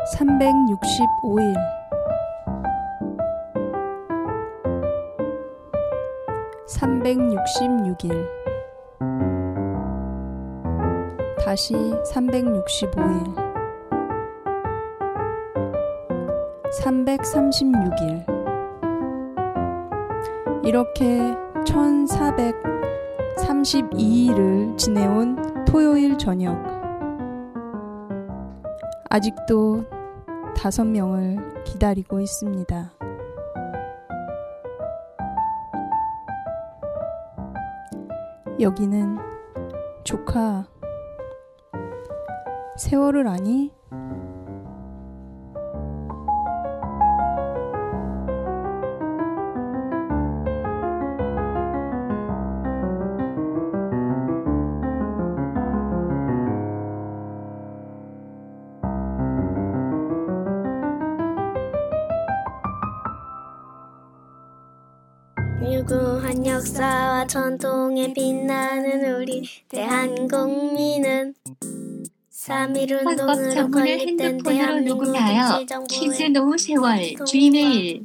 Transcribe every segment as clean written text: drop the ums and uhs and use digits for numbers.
365일 (366일) 다시 (365일) (336일) 이렇게 (1432일을) 지내온 토요일 저녁. 아직도 5명을 기다리고 있습니다. 여기는 조카, 세월을 아니? 유구한 역사와 전통에 빛나는 우리 대한국민은 3.1운동으로 헌법청문을 핸드폰으로 녹음하여 신세노 세월 gmail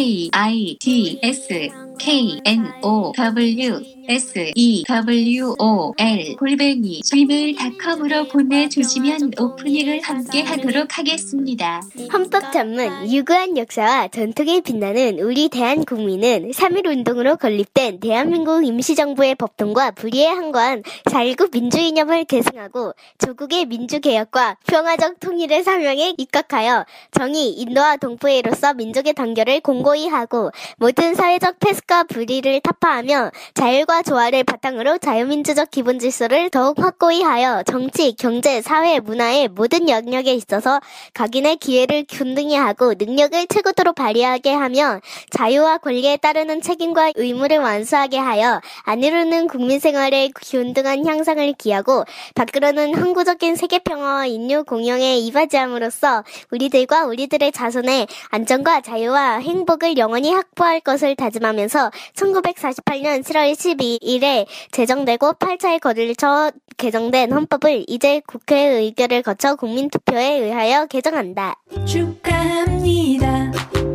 kidsnowsewol@gmail.com으로 보내주시면 오프닝을 함께 하도록 하겠습니다. 헌법 전문 유구한 역사와 전통에 빛나는 우리 대한국민은 3.1운동으로 건립된 대한민국 임시정부의 법통과 불의에 항거한 4.19 민주이념을 계승하고 조국의 민주개혁과 평화적 통일의 사명에 입각하여 정의, 인도와 동포애로서 민족의 단결을 공고히 하고 모든 사회적 폐쇄과 불의를 타파하며 자율과 조화를 바탕으로 자유민주적 기본질서를 더욱 확고히 하여 정치, 경제, 사회, 문화의 모든 영역에 있어서 각인의 기회를 균등히 하고 능력을 최고도로 발휘하게 하며 자유와 권리에 따르는 책임과 의무를 완수하게 하여 안으로는 국민생활의 균등한 향상을 기하고 밖으로는 항구적인 세계평화와 인류 공영에 이바지함으로써 우리들과 우리들의 자손의 안전과 자유와 행복을 영원히 확보할 것을 다짐하면서 1948년 7월 12일에 제정되고 8차에 걸쳐 개정된 헌법을 이제 국회 의결을 거쳐 국민투표에 의하여 개정한다. 축하합니다.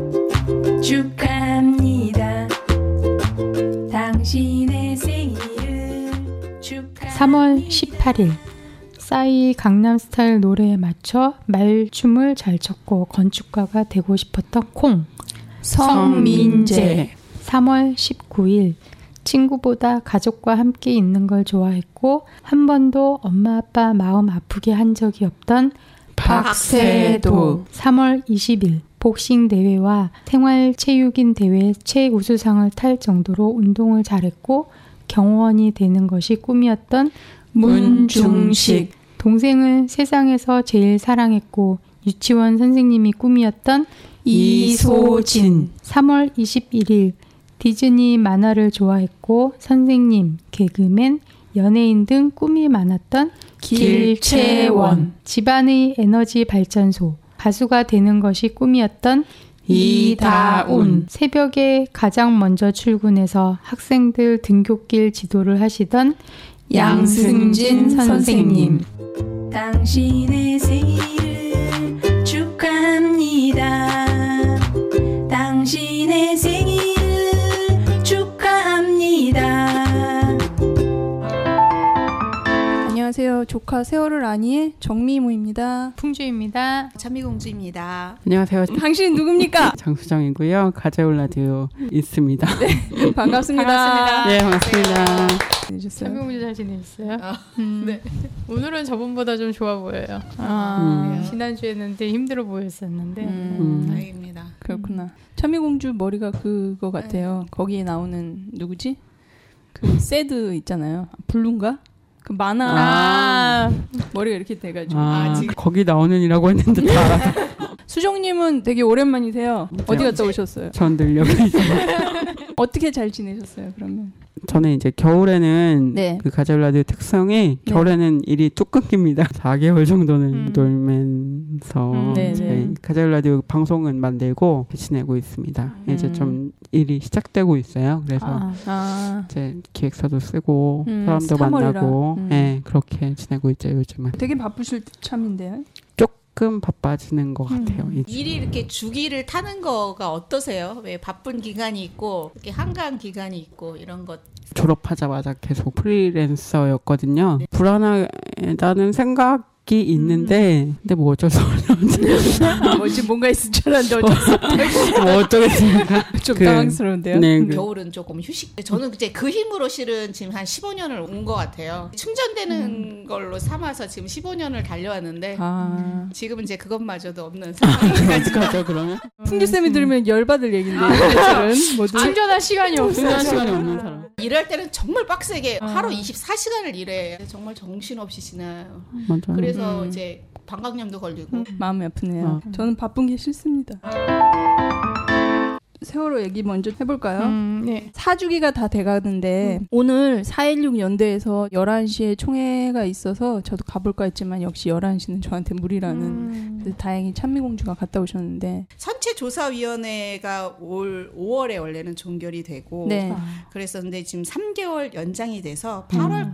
축하합니다. 당신의 생일을 축하합니다. 3월 18일 싸이 강남스타일 노래에 맞춰 말춤을 잘 췄고 건축가가 되고 싶었던 콩 성민재. 3월 19일 친구보다 가족과 함께 있는 걸 좋아했고 한 번도 엄마 아빠 마음 아프게 한 적이 없던 박세도. 3월 20일 복싱 대회와 생활체육인 대회 최우수상을 탈 정도로 운동을 잘했고 경호원이 되는 것이 꿈이었던 문중식. 동생을 세상에서 제일 사랑했고 유치원 선생님이 꿈이었던 이소진. 3월 21일 디즈니 만화를 좋아했고 선생님, 개그맨, 연예인 등 꿈이 많았던 길채원. 집안의 에너지 발전소, 가수가 되는 것이 꿈이었던 이다운. 새벽에 가장 먼저 출근해서 학생들 등굣길 지도를 하시던 양승진 선생님. 당신의 생일을 축하합니다. 당신의 생일을 축하합니다. 안녕하세요. 조카 세월을 아니의 정미모입니다. 풍주입니다. 참미공주입니다. 안녕하세요. 당신 누굽니까? 장수정이고요. 가져올 라디오 있습니다. 네, 반갑습니다. 네, 반갑습니다. 참미공주 잘 지내셨어요? 네. 오늘은 저번보다 좀 좋아 보여요. 지난주에는 되게 힘들어 보였었는데. 다행입니다. 그렇구나. 참미공주 머리가 그거 같아요. 거기에 나오는 누구지? 그 새드 있잖아요. 블루인가? 그 만화 머리가 이렇게 돼가지고 거기 나오는이라고 했는데 다 수정님은 되게 오랜만이세요. 어디 갔다 오셨어요? 전 늘 여기 있어요. 어떻게 잘 지내셨어요 그러면? 저는 이제 겨울에는 네. 그 가져올 라디오 특성이 겨울에는 일이 뚝 끊깁니다. 4개월 정도는 놀면서 이제 가져올 라디오 방송은 만들고 지내고 있습니다. 이제 좀 일이 시작되고 있어요. 그래서 이제 기획서도 쓰고 사람도 만나고 그렇게 지내고 있죠 요즘은. 되게 바쁘실 참인데요. 조금 바빠지는 것 같아요. 일이 이렇게 주기를 타는 거가 어떠세요? 왜 바쁜 기간이 있고 이렇게 한가한 기간이 있고 이런 것. 졸업하자마자 계속 프리랜서였거든요. 불안하다는 생각이 있는데 근데 뭐 어쩔 수 없는 뭐지 뭔가 있을 줄 알았는데 어쩔 수 없다. 뭐 어쩌겠습니까? 좀 당황스러운데요. 네, 겨울은 조금 휴식. 저는 이제 그 힘으로 실은 지금 한 15년을 온 것 같아요. 충전되는 걸로 삼아서 지금 15년을 달려왔는데 지금은 이제 그것마저도 없는 상황이니까. 그러면 풍규쌤이 들으면 열받을 얘기인데 모두 충전할 시간이 없어요. 시간이 없는 사람. 일할 때는 정말 빡세게 하루 24시간을 일해. 정말 정신없이 지나요. 맞아요. 그래서 이제 방광염도 걸리고 마음이 아프네요. 저는 바쁜 게 싫습니다. 세월호 얘기 먼저 해볼까요? 네. 4주기가 다 돼가는데 오늘 4.16 연대에서 11시에 총회가 있어서 저도 가볼까 했지만 역시 11시는 저한테 무리라는 그래서 다행히 찬미공주가 갔다 오셨는데 선체조사위원회가 올 5월에 원래는 종결이 되고 네. 그랬었는데 지금 3개월 연장이 돼서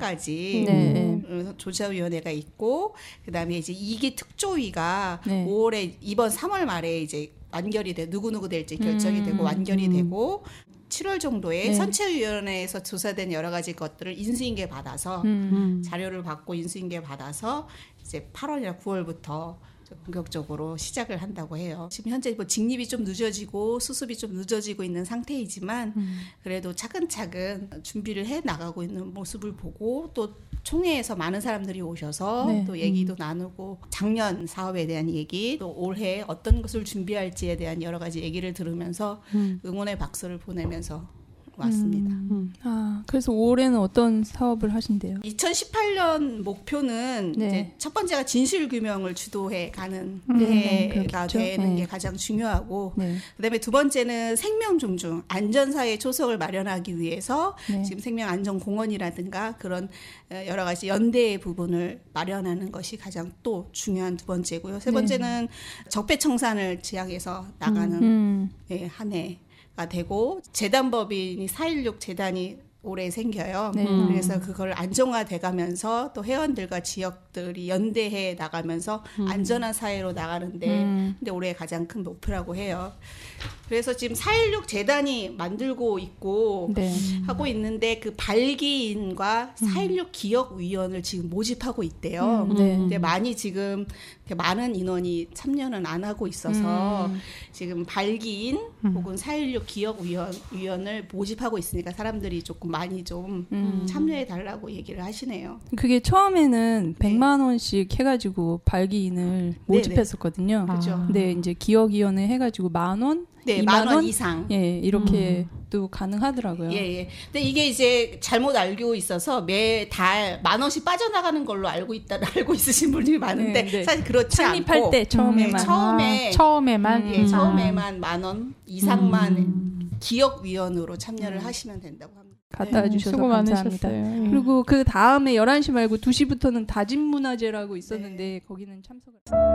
8월까지 조사위원회가 있고 그다음에 이제 2기 특조위가 5월에 이번 3월 말에 이제 완결이 돼 누구누구 될지 결정이 되고 완결이 되고 7월 정도에 선체위원회에서 조사된 여러 가지 것들을 인수인계 받아서 자료를 받고 인수인계 받아서 이제 8월이나 9월부터 본격적으로 시작을 한다고 해요. 지금 현재 뭐 직립이 좀 늦어지고 수습이 좀 늦어지고 있는 상태이지만 그래도 차근차근 준비를 해 나가고 있는 모습을 보고 또 총회에서 많은 사람들이 오셔서 또 얘기도 나누고 작년 사업에 대한 얘기 또 올해 어떤 것을 준비할지에 대한 여러 가지 얘기를 들으면서 응원의 박수를 보내면서 왔습니다. 그래서 올해는 어떤 사업을 하신대요? 2018년 목표는 이제 첫 번째가 진실규명을 주도해 가는 해가 되는 게 가장 중요하고 그다음에 두 번째는 생명 존중, 안전사회 초석을 마련하기 위해서 지금 생명안전공원이라든가 그런 여러 가지 연대의 부분을 마련하는 것이 가장 또 중요한 두 번째고요. 세 번째는 적폐청산을 지향해서 나가는 한 해. 되고 재단법인이 4.16 재단이 올해 생겨요. 그래서 그걸 안정화돼 가면서 또 회원들과 지역들이 연대해 나가면서 안전한 사회로 나가는데 근데 올해 가장 큰 목표라고 해요. 그래서 지금 4.16 재단이 만들고 있고 하고 있는데 그 발기인과 4.16 기억위원을 지금 모집하고 있대요. 근데 많이 지금 많은 인원이 참여는 안 하고 있어서 지금 발기인 혹은 4.16 기억위원을 모집하고 있으니까 사람들이 조금 많이 좀 참여해 달라고 얘기를 하시네요. 그게 처음에는 100만 원씩 해가지고 발기인을 모집했었거든요. 그렇죠. 근데 이제 기억위원회 해가지고 10,000원? 네, 2만 원 이상. 예, 이렇게 또 가능하더라고요. 예. 근데 이게 이제 잘못 알고 있어서 매달 10,000원씩 빠져나가는 걸로 알고 있으신 분들이 많은데 사실 그렇지 창립할 않고 때 처음에만 처음에만 처음에만 10,000원 이상만 기억위원으로 참여를 하시면 된다고 합니다. 갖다 주셔서 수고 감사합니다. 많으셨어요. 그리고 그 다음에 11시 말고 2시부터는 다짐문화제라고 있었는데 거기는 참석을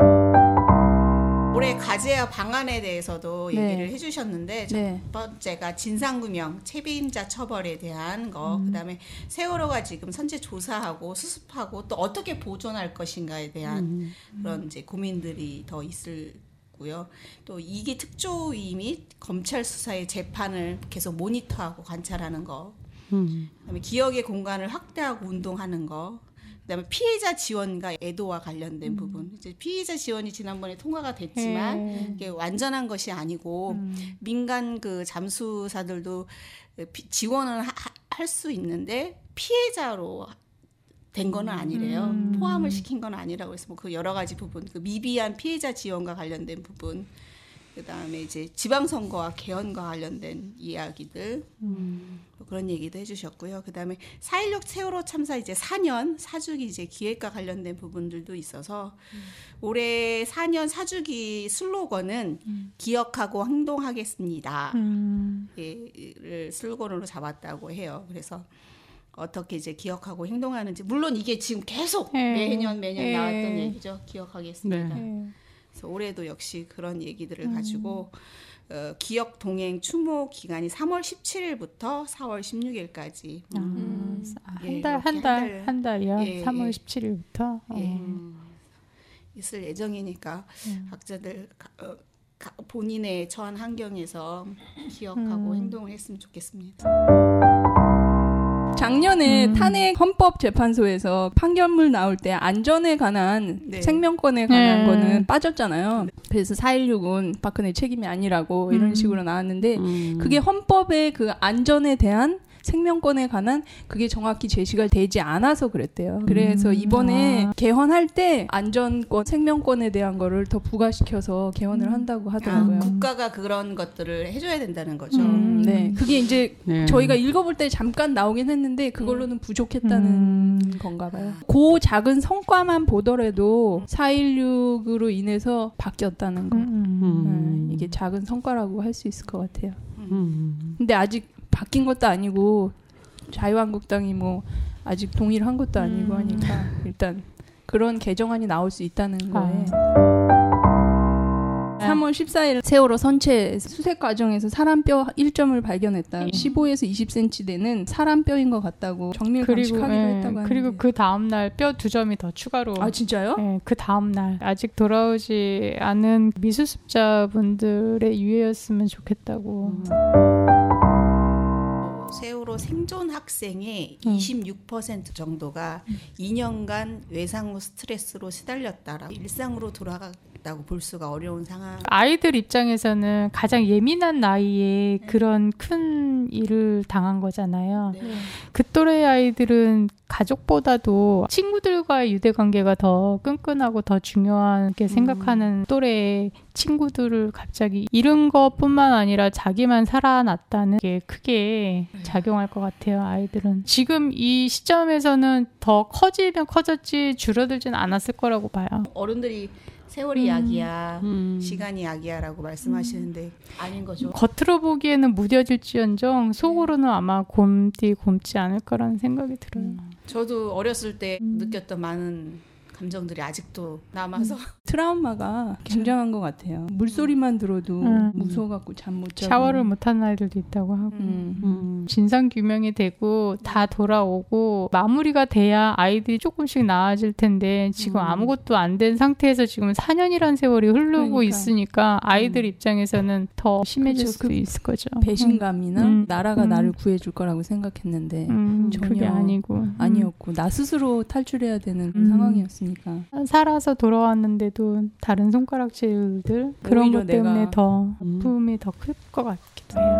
올해 과제와 방안에 대해서도 얘기를 해주셨는데 첫 번째가 진상규명, 책임자 처벌에 대한 거 그다음에 세월호가 지금 선체 조사하고 수습하고 또 어떻게 보존할 것인가에 대한 그런 이제 고민들이 더 있을 고요. 또 2기 특조위 및 검찰 수사의 재판을 계속 모니터하고 관찰하는 거. 그다음에 기억의 공간을 확대하고 운동하는 거. 그다음에 피해자 지원과 애도와 관련된 부분. 이제 피해자 지원이 지난번에 통과가 됐지만 이게 완전한 것이 아니고 민간 그 잠수사들도 지원은 할 수 있는데 피해자로 된 거는 아니래요. 포함을 시킨 건 아니라고 해서 뭐 그 여러 가지 부분, 그 미비한 피해자 지원과 관련된 부분, 그다음에 이제 지방선거와 개헌과 관련된 이야기들 뭐 그런 얘기도 해주셨고요. 그다음에 4.16 세월호 참사 이제 4년 4주기 이제 기획과 관련된 부분들도 있어서 올해 4년 4주기 슬로건은 기억하고 행동하겠습니다. 를 슬로건으로 잡았다고 해요. 그래서 어떻게 이제 기억하고 행동하는지 물론 이게 지금 계속 매년 나왔던 얘기죠. 기억하겠습니다. 그래서 올해도 역시 그런 얘기들을 가지고 기억 동행 추모 기간이 3월 17일부터 4월 16일까지 한 달이요. 3월 17일부터. 있을 예정이니까 각자들 본인의 처한 환경에서 기억하고 행동을 했으면 좋겠습니다. 작년에 탄핵 헌법재판소에서 판결문 나올 때 안전에 관한 네. 생명권에 관한 거는 빠졌잖아요. 그래서 4.16은 박근혜 책임이 아니라고 이런 식으로 나왔는데 그게 헌법의 그 안전에 대한 생명권에 관한 그게 정확히 제시가 되지 않아서 그랬대요. 그래서 이번에 개헌할 때 안전권, 생명권에 대한 거를 더 부과시켜서 개헌을 한다고 하더라고요. 국가가 그런 것들을 해줘야 된다는 거죠. 네, 그게 이제 저희가 읽어볼 때 잠깐 나오긴 했는데 그걸로는 부족했다는 건가 봐요. 그 작은 성과만 보더라도 4.16으로 인해서 바뀌었다는 거. 이게 작은 성과라고 할 수 있을 것 같아요. 근데 아직 바뀐 것도 아니고 자유한국당이 뭐 아직 동의를 한 것도 아니고 하니까 일단 그런 개정안이 나올 수 있다는 거에 3월 14일 세월호 선체 수색 과정에서 사람뼈 1점을 발견했다. 15에서 20cm 되는 사람뼈인 것 같다고 정밀 감식하기로 했다고 하는데. 그리고 그 다음날 뼈 2점이 더 추가로. 아 진짜요? 네, 그 다음날 아직 돌아오지 않은 미수습자분들의 유해였으면 좋겠다고. 세월호 생존 학생의 26% 정도가 2년간 외상 후 스트레스로 시달렸다라고 일상으로 돌아갔다고 볼 수가 어려운 상황. 아이들 입장에서는 가장 예민한 나이에 그런 큰 일을 당한 거잖아요. 네. 그 또래 아이들은 가족보다도 친구들과의 유대관계가 더 끈끈하고 더 중요하게 생각하는 또래의 친구들을 갑자기 잃은 것뿐만 아니라 자기만 살아났다는 게 크게 작용할 것 같아요. 아이들은 지금 이 시점에서는 더 커지면 커졌지 줄어들진 않았을 거라고 봐요. 어른들이 세월이 약이야, 시간이 약이야라고 말씀하시는데 아닌 거죠. 겉으로 보기에는 무뎌질지언정 속으로는 아마 곰지 않을 거라는 생각이 들어요. 저도 어렸을 때 느꼈던 많은 감정들이 아직도 남아서 트라우마가 굉장한 것 같아요. 물소리만 들어도 무서워갖고 잠 못 자고 샤워를 못하는 아이들도 있다고 하고 진상규명이 되고 다 돌아오고 마무리가 돼야 아이들이 조금씩 나아질 텐데 지금 아무것도 안 된 상태에서 지금 4년이란 세월이 흐르고 있으니까 아이들 입장에서는 더 심해질 수도 있을 거죠. 배신감이나 나라가 나를 구해줄 거라고 생각했는데 전혀 그게 아니었고 나 스스로 탈출해야 되는 상황이었으니까 살아서 돌아왔는데도 다른 손가락질들 그런 것 때문에 더 아픔이 더 클 것 같기도 해요.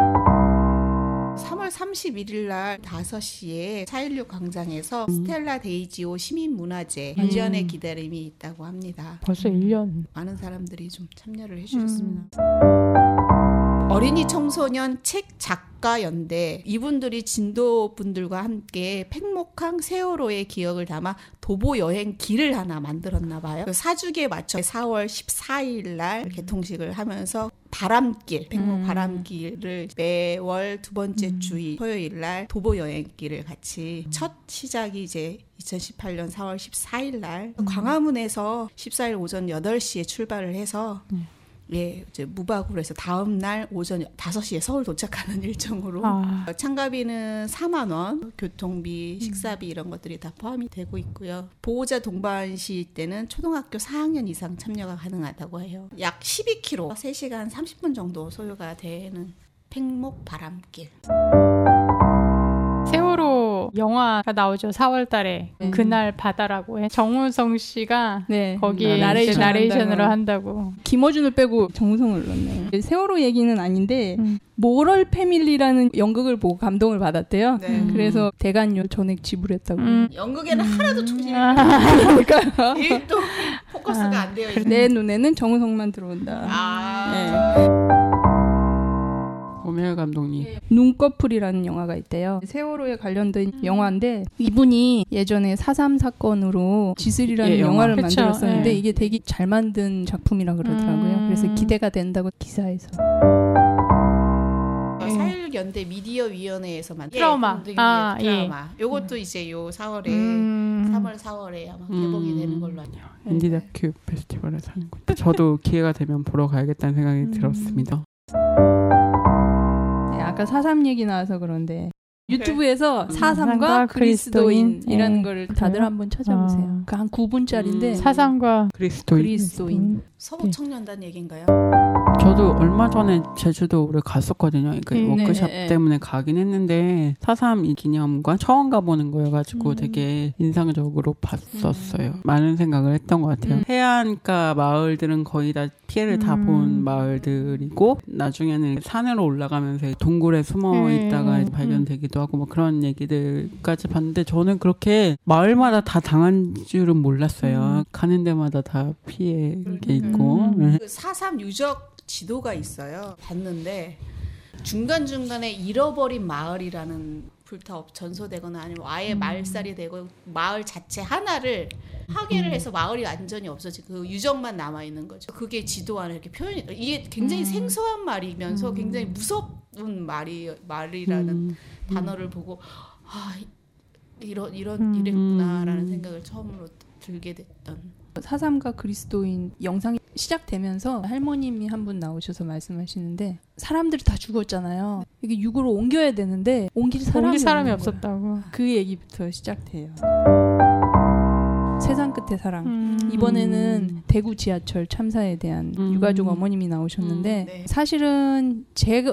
3월 31일 날 5시에 4.16 광장에서 스텔라 데이지오 시민문화제 유지연의 기다림이 있다고 합니다. 벌써 1년. 많은 사람들이 좀 참여를 해주셨습니다. 어린이 청소년 책 작가 연대 이분들이 진도분들과 함께 팽목항 세월호의 기억을 담아 도보 여행 길을 하나 만들었나 봐요. 사주기에 맞춰 4월 14일 날 개통식을 하면서 바람길, 팽목 바람길을 매월 두 번째 주일 토요일 날 도보 여행길을 같이 첫 시작이 이제 2018년 4월 14일 날 광화문에서 14일 오전 8시에 출발을 해서 예, 이제 무박으로 해서 다음 날 오전 5시에 서울 도착하는 일정으로 참가비는 4만 원, 교통비, 식사비 이런 것들이 다 포함이 되고 있고요. 보호자 동반 시 때는 초등학교 4학년 이상 참여가 가능하다고 해요. 약 12km, 3시간 30분 정도 소요가 되는 팽목 바람길. 세월호 영화가 나오죠. 4월 달에 그날 바다라고 해. 정우성 씨가 거기 나레이션으로 한다고. 김어준을 빼고 정우성을 넣었네요. 세월호 얘기는 아닌데 모럴 패밀리라는 연극을 보고 감동을 받았대요. 그래서 대관료 전액 지불했다고. 연극에는 하나도 초심이 그러니까요. 또 포커스가 안 되어 있는. 내 눈에는 정우성만 들어온다. 오메 감독님. 눈꺼풀이라는 영화가 있대요. 세월호에 관련된 영화인데 이분이 예전에 4.3 사건으로 지슬이라는 영화를 만들었었는데 이게 되게 잘 만든 작품이라 그러더라고요. 그래서 기대가 된다고 기사에서. 4.16 연대 미디어위원회에서 만든 트라우마. 트라우마. 요것도 이제 요 4월에 3월 4월에 아마 개봉이 되는 걸로 알죠. 인디 다큐 페스티벌에서 하는군요. 저도 기회가 되면 보러 가야겠다는 생각이 들었습니다. 아까 4.3 얘기 나와서 그런데 유튜브에서 4.3과 그리스도인이라는 걸 다들 한번 찾아보세요. 그 한 9분짜리인데 4.3과 그리스도인. 서북청년단 얘기인가요? 저도 얼마 전에 제주도를 갔었거든요. 워크숍 때문에 가긴 했는데 4.3 기념관 처음 가보는 거여가지고 되게 인상적으로 봤었어요. 많은 생각을 했던 것 같아요. 해안가 마을들은 거의 다 피해를 다 본 마을들이고 나중에는 산으로 올라가면서 동굴에 숨어 있다가 발견되기도 하고 뭐 그런 얘기들까지 봤는데 저는 그렇게 마을마다 다 당한 줄은 몰랐어요. 가는 데마다 다 피해 게 있고. 그 4.3 유적 지도가 있어요. 봤는데 중간중간에 잃어버린 마을이라는 불타 전소되거나 아니면 아예 말살이 되고 마을 자체 하나를 파괴를 해서 마을이 완전히 없어지고 그 유적만 남아있는 거죠. 그게 지도 안에 이렇게 표현이 이게 굉장히 생소한 말이면서 굉장히 무서운 말이라는 단어를 보고 이랬구나라는 생각을 처음으로 들게 됐던 4.3과 그리스도인 영상이 시작되면서 할머님이 한 분 나오셔서 말씀하시는데 사람들이 다 죽었잖아요. 이게 육으로 옮겨야 되는데 옮길 사람이 없었다고. 그 얘기부터 시작돼요. 세상 끝의 사랑. 이번에는 대구 지하철 참사에 대한 유가족 어머님이 나오셨는데 네. 사실은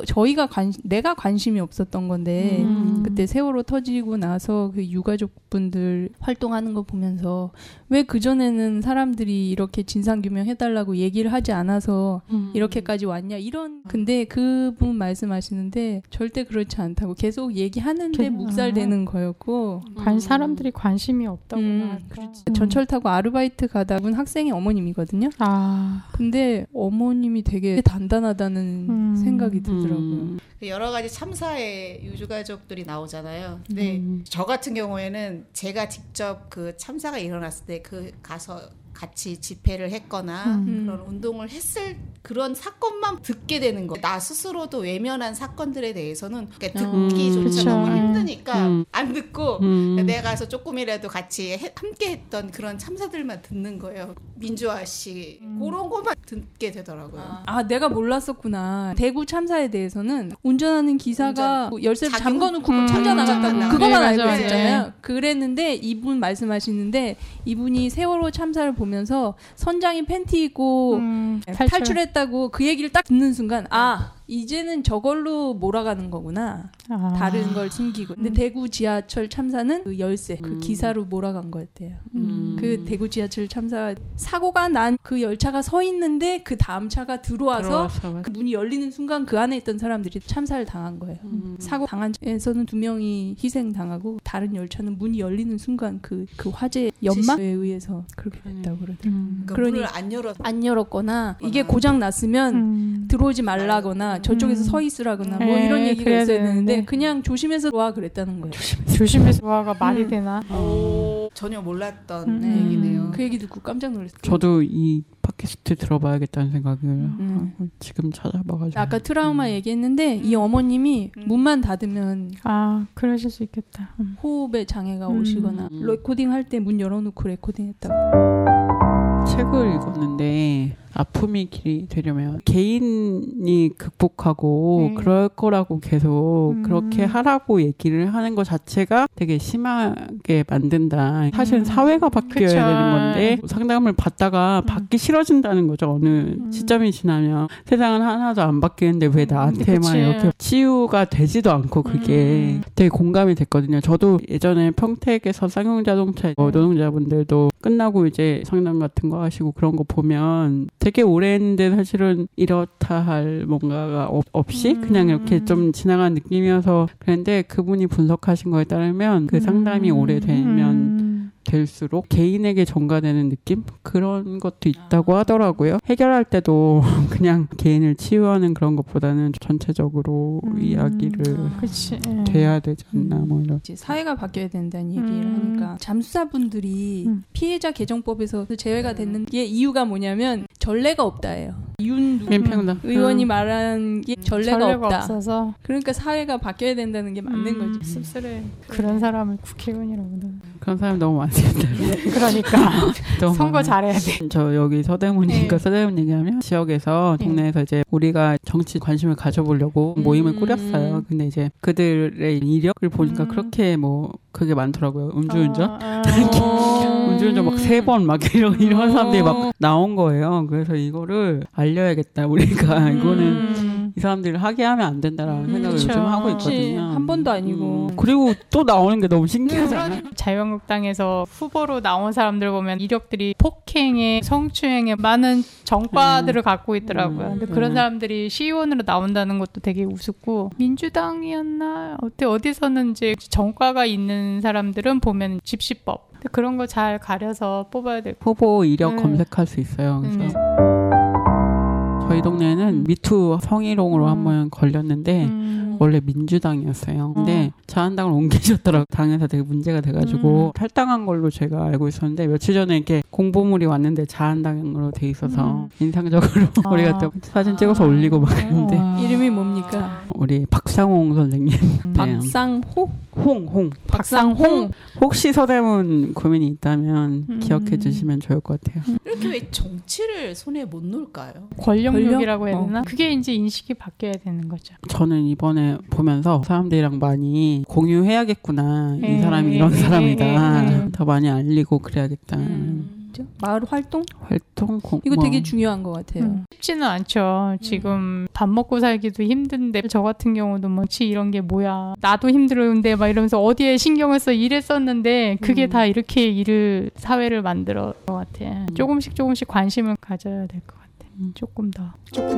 내가 관심이 없었던 건데 그때 세월호 터지고 나서 그 유가족분들 활동하는 거 보면서 왜 그전에는 사람들이 이렇게 진상규명 해달라고 얘기를 하지 않아서 이렇게까지 왔냐 이런 근데 그분 말씀하시는데 절대 그렇지 않다고 계속 얘기하는데 묵살되는 거였고 사람들이 관심이 없다고 전철 타고 아르바이트 가다 본 학생이 어머님이거든요. 근데 어머님이 되게 단단하다는 생각이 들더라고요. 여러 가지 참사의 유가족들이 나오잖아요. 근데 저 같은 경우에는 제가 직접 그 참사가 일어났을 때 그 가서 같이 집회를 했거나 그런 운동을 했을 그런 사건만 듣게 되는 거예요. 나 스스로도 외면한 사건들에 대해서는 듣기조차 너무 힘드니까 안 듣고 내가 가서 조금이라도 같이 함께 했던 그런 참사들만 듣는 거예요. 민주화 씨 그런 것만 듣게 되더라고요. 내가 몰랐었구나. 대구 참사에 대해서는 운전하는 기사가 열쇠를 잠궈놓고 혼자 나갔다고 그것만 알고 있었잖아요. 그랬는데 이분 말씀하시는데 이분이 세월호 참사를 보면서 선장이 팬티 입고 탈출했다고 그 얘기를 딱 듣는 순간 이제는 저걸로 몰아가는 거구나. 다른 걸 숨기고. 근데 대구 지하철 참사는 그 열쇠, 그 기사로 몰아간 거였대요. 그 대구 지하철 참사 사고가 난 그 열차가 서 있는데 그 다음 차가 들어와서 그 문이 열리는 순간 그 안에 있던 사람들이 참사를 당한 거예요. 사고 당한 에서는 2명이 희생당하고 다른 열차는 문이 열리는 순간 그 화재 연막에 의해서 그렇게 됐다고 그러더라고요. 그러니 안 열었거나 이게 고장 났으면 들어오지 말라거나 저쪽에서 서 있으라거나 뭐 이런 얘기가 있어야 되는데 그냥 조심해서 와 그랬다는 거예요. 조심해서 와가 말이 되나? 전혀 몰랐던 얘기네요. 그 얘기 듣고 깜짝 놀랐어요. 저도 이 팟캐스트 들어봐야겠다는 생각을 지금 찾아봐가지고 아까 트라우마 얘기했는데 이 어머님이 문만 닫으면 그러실 수 있겠다. 호흡에 장애가 오시거나 레코딩 할 때 문 열어놓고 레코딩했다고. 책을 읽었는데 아픔이 길이 되려면 개인이 극복하고 그럴 거라고 계속 그렇게 하라고 얘기를 하는 것 자체가 되게 심하게 만든다. 사실은 사회가 바뀌어야 되는 건데 상담을 받다가 받기 싫어진다는 거죠. 어느 시점이 지나면 세상은 하나도 안 바뀌는데 왜 나한테만 이렇게 치유가 되지도 않고 그게 되게 공감이 됐거든요. 저도 예전에 평택에서 쌍용자동차 노동자분들도 끝나고 이제 상담 같은 거 하시고 그런 거 보면 되게 오래 했는데 사실은 이렇다 할 뭔가가 없이 그냥 이렇게 좀 지나간 느낌이어서 그런데 그분이 분석하신 거에 따르면 그 상담이 오래되면 될수록 개인에게 전가되는 느낌? 그런 것도 있다고 하더라고요. 해결할 때도 그냥 개인을 치유하는 그런 것보다는 전체적으로 이야기를 돼야 되지 않나 뭐 이런. 사회가 바뀌어야 된다는 얘기를 하니까 잠수사분들이 피해자 개정법에서 제외가 됐는 게 이유가 뭐냐면 전례가 없다예요. 민평당 의원이 말한 게 전례가 없다. 없어서. 그러니까 사회가 바뀌어야 된다는 게 맞는 거지. 씁쓸해. 그런 사람을 국회의원이라고. 그런 사람이 너무 많습니다. 그러니까 선거 잘해야 돼. 저 여기 서대문이니까 서대문 얘기하면 지역에서 동네에서 이제 우리가 정치 관심을 가져보려고 모임을 꾸렸어요. 근데 이제 그들의 이력을 보니까 그렇게 뭐 그게 많더라고요. 음주운전. 음주운전 막 3번 막 이런 사람들이 막 나온 거예요. 그래서 이거를 알려야겠다. 우리가 이거는 이 사람들을 하게 하면 안 된다라는 생각을 요즘 하고 있거든요. 한 번도 아니고. 그리고 또 나오는 게 너무 신기하잖아요. 자유한국당에서 후보로 나온 사람들 보면 이력들이 폭행에 성추행에 많은 정과들을 갖고 있더라고요. 근데 그런 사람들이 시의원으로 나온다는 것도 되게 우습고 민주당이었나 어디서는 이제 정과가 있는 사람들은 보면 집시법 그런 거 잘 가려서 뽑아야 될 후보 이력 검색할 수 있어요. 그래서 저희 동네에는 미투 성희롱으로 한번 걸렸는데 원래 민주당이었어요. 근데 자한당을 옮기셨더라고요. 당에서 되게 문제가 돼가지고 탈당한 걸로 제가 알고 있었는데 며칠 전에 이렇게 공보물이 왔는데 자한당으로 돼 있어서 인상적으로 우리가 또 사진 찍어서 올리고 막 했는데 이름이 뭡니까? 우리 박상홍 선생님. 박상호? 박상홍. 혹시 서대문 고민이 있다면 기억해 주시면 좋을 것 같아요. 이렇게 왜 정치를 손에 못 놓을까요? 권력욕이라고 해야 되나? 그게 이제 인식이 바뀌어야 되는 거죠. 저는 이번에 보면서 사람들이랑 많이 공유해야겠구나. 이 사람이 이런 사람이다. 더 많이 알리고 그래야겠다. 마을 활동? 이거 되게 중요한 것 같아요. 쉽지는 않죠. 지금 밥 먹고 살기도 힘든데 저 같은 경우도 뭐지 이런 게 뭐야. 나도 힘들었는데 막 이러면서 어디에 신경을 써 이랬었는데 그게 다 이렇게 사회를 만들어 것 같아. 조금씩 관심을 가져야 될 것 같아. 조금 더.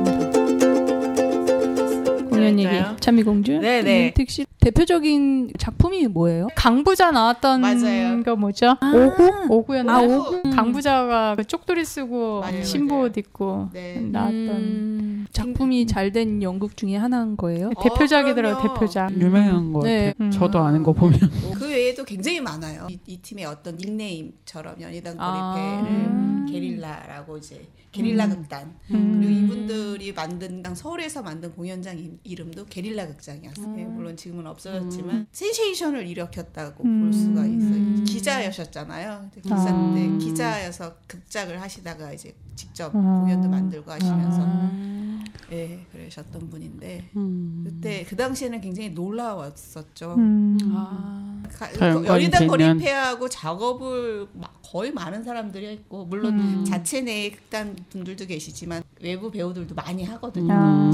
공연 얘기. 참미공주? 네네. 특시 대표적인 작품이 뭐예요? 강부자 나왔던 맞아요. 거 뭐죠? 오구였나요? 강부자가 그 쪽두리 쓰고 신부옷 입고 나왔던 작품이 잘된 연극 중에 하나인 거예요? 대표작이더라고요. 대표작. 유명한 거 같아요. 저도 아는 거 보면. 그 외에도 굉장히 많아요. 이 팀의 어떤 닉네임처럼 연희당 고리패를 게릴라라고 이제 게릴라 극단. 그리고 이분들이 만든 서울에서 만든 공연장 이름도 게릴라 극장이었어요. 물론 지금은 없어졌지만 센세이션을 일으켰다고 볼 수가 있어요. 기자였었잖아요. 기자여서 극작을 하시다가 이제 직접 공연도 만들고 하시면서 그러셨던 분인데 그때 그 당시에는 굉장히 놀라웠었죠. 연희당 거리패하고 작업을 거의 많은 사람들이 했고 물론 자체 내에 극단 분들도 계시지만 외부 배우들도 많이 하거든요.